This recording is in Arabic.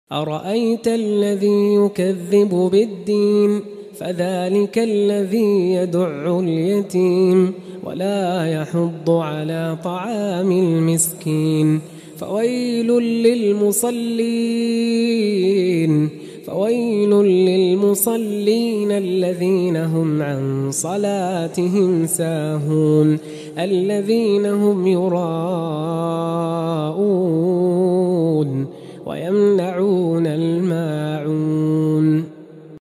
أرأيت الذي يكذب بالدين فذلك الذي يدع اليتيم ولا يحض على طعام المسكين فويل للمصلين الذين هم عن صلاتهم ساهون الذين هم يراءون